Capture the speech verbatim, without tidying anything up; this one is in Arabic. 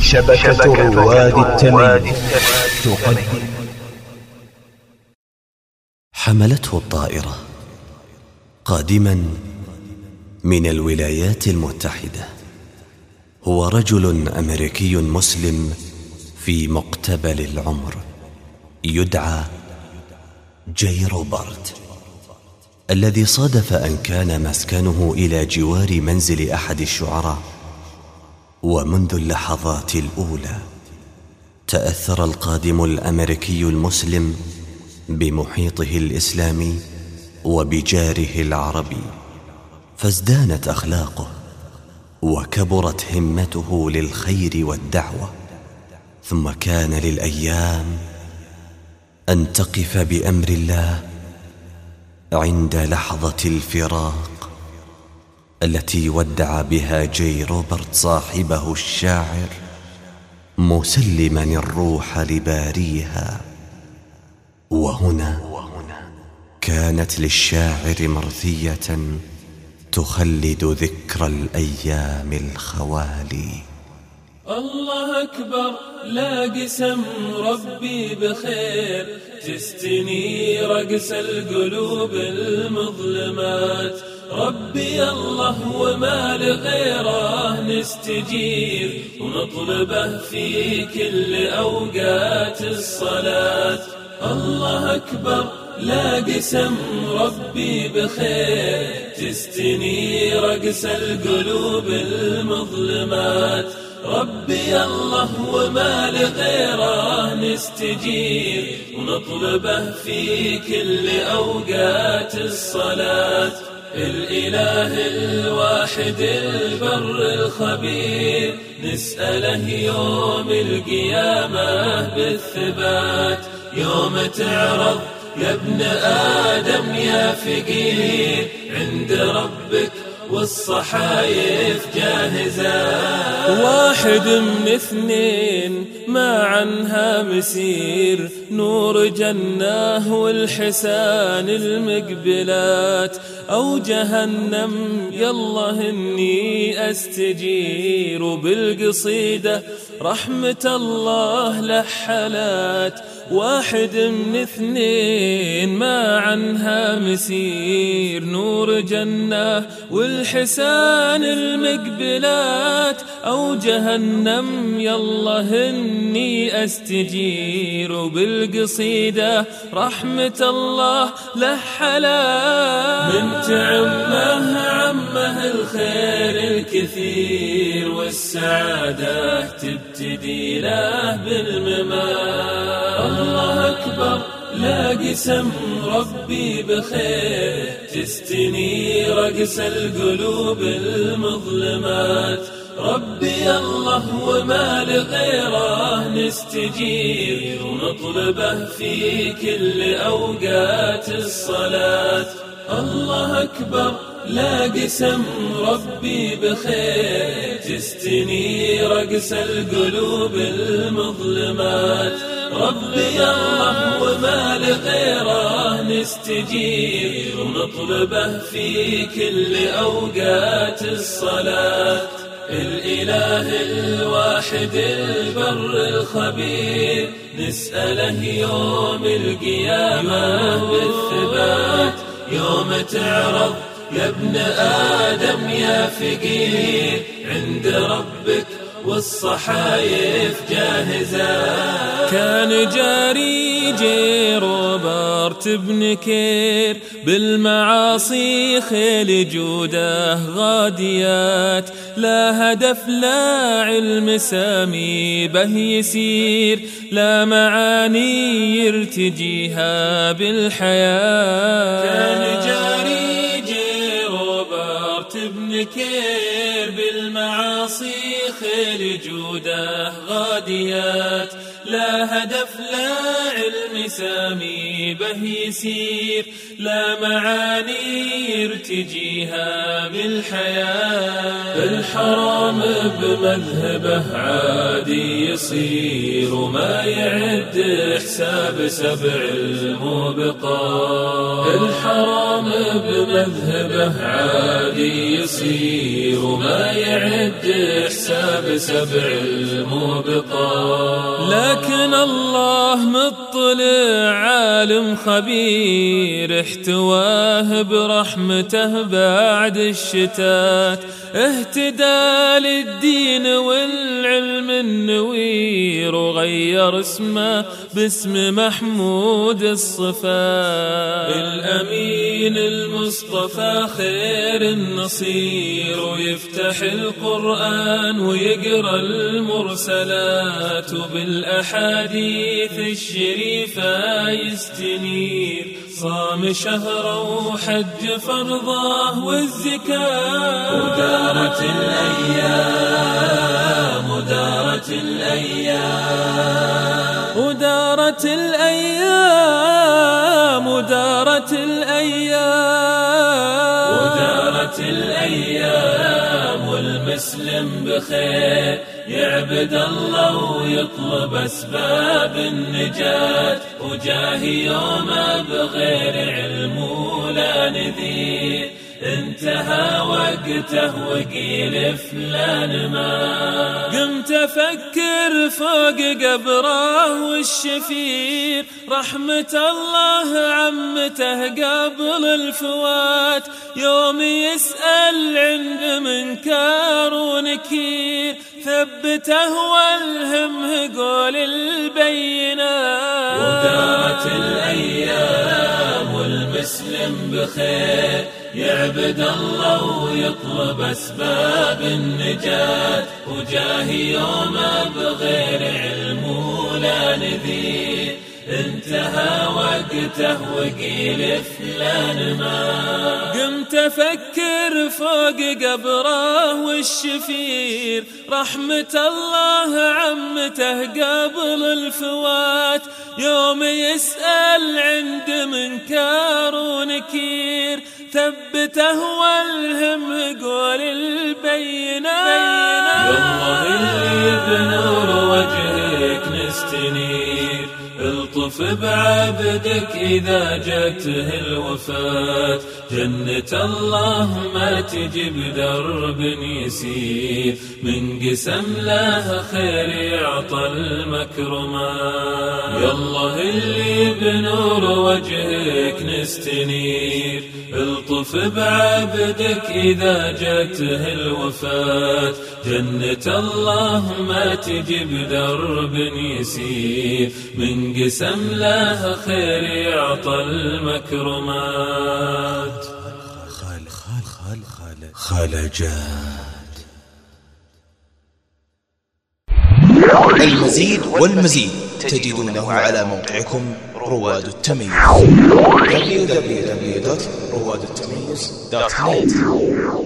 شبكة رواد التميم تقدم. حملته الطائرة قادما من الولايات المتحدة. هو رجل أمريكي مسلم في مقتبل العمر يدعى جاي روبرت، الذي صادف أن كان مسكنه إلى جوار منزل أحد الشعراء. ومنذ اللحظات الأولى تأثر القادم الأمريكي المسلم بمحيطه الإسلامي وبجاره العربي، فازدانت أخلاقه وكبرت همته للخير والدعوة. ثم كان للأيام أن تقف بأمر الله عند لحظة الفراق التي ودع بها جاي روبرت صاحبه الشاعر، مسلما الروح لباريها. وهنا كانت للشاعر مرثية تخلد ذكرى الأيام الخوالي. الله أكبر، لا قسم ربي بخير، تستني رقص القلوب المظلمات. ربي الله وما لغيره نستجير، ونطلبه في كل أوقات الصلاة. الله أكبر، لا قسم ربي بخير، تستني رقص القلوب المظلمات. ربي الله وما لغيره نستجير، ونطلبه في كل أوقات الصلاة. الإله الواحد البر الخبير، نسأله يوم القيامة بالثبات. يوم تعرض يا ابن آدم يا فقير عند ربك والصحايف جاهزة. واحد من اثنين ما عنها مسير، نور جناه والحسان المقبلات، أو جهنم يلا هني أستجير. بالقصيدة رحمة الله لحلات، واحد من اثنين ما عنها مسير، نور جنة والحسان المقبلات، أو جهنم يلا هني أستجير. بالقصيدة رحمة الله لحلات، من تعمه عمه الخير الكثير، والسعادة تبتدي له بالممات. الله أكبر، لا قسم ربي بخير، تستني رقص القلوب المظلمات. ربي الله وما لغيره نستجير، ونطلبه في كل أوقات الصلاة. الله أكبر، لا قسم ربي بخير، تستني رقص القلوب المظلمات. ربي الله وما لغيره نستجير، ونطلبه في كل أوقات الصلاة. الإله الواحد البر الخبير، نسأله يوم القيامة بالثبات. يوم تعرض يا ابن آدم يا فقير عند ربك والصحايف جاهزة. كان جاري جاي روبرت بن كير، بالمعاصي خيل جوده غاديات، لا هدف لا علم سامي به يسير، لا معاني يرتجيها بالحياة. كان جاري جاي روبرت بن كير، بالمعاصي خيل جوده غاديات، لا هدف لا علم سامي به يسير، لا معاني يرتجيها بالحياة. الحرام بمذهبه عادي يصير، وما يعد حساب سبع الموبقات. الحرام بمذهبه عادي يصير، وما يعد حساب سبع الموبقات. لكن الله مطلع عالم خبير احتواه برحمته بعد الشتات، اهتدى للدين والعلم النوير وغير اسمه باسم محمود الصفات. الأمين المصطفى خير النصير ويفتح القرآن ويقرأ المرسلات، وبالأحاديث الشريفة يستنير، صام شهره وحج فرضه والزكاة. ودارت الأيام ودارت الأيام ودارت الأيام ودارت الأيام ودارت الأيام والمسلم بخير يعبد الله ويطلب أسباب النجاة، وجاهي يوم بغير علم ولا نذير، انتهى وقته وقيل فلان ما. قمت أفكر فوق قبره والشفير، رحمة الله عمته قبل الفوات، يوم يسأل عند منكر ونكير، ثبته والهمه قول البينات. ودارت الأيام والمسلم بخير يعبد الله ويطلب أسباب النجاة، وجاهي يوم بغير علم ولا نذير، انتهى وقته وقيل فلان ما. قمت أفكر فوق قبره والشفير، رحمة الله عمته قبل الفوات، يوم يسأل عند منكر ونكير، ثبته والهمه قول البينات. والله اللي بنور وجهك نستنير، الطف بعبدك إذا جاته الوفاة، جنة الله ما تجي بدرب يسير، من قسم له خير يعطى المكرمات. يالله اللي بنور وجهك نستنير، الطف بعبدك إذا جاته الوفاة، جنة الله ما تجي بدرب يسير، من قسم له خير يعطى المكرمات. خال خال خال خال خالجات. المزيد والمزيد تجدونه على موقعكم رواد التميز دبليو دبليو دبليو دوت رواد التميز دوت نت.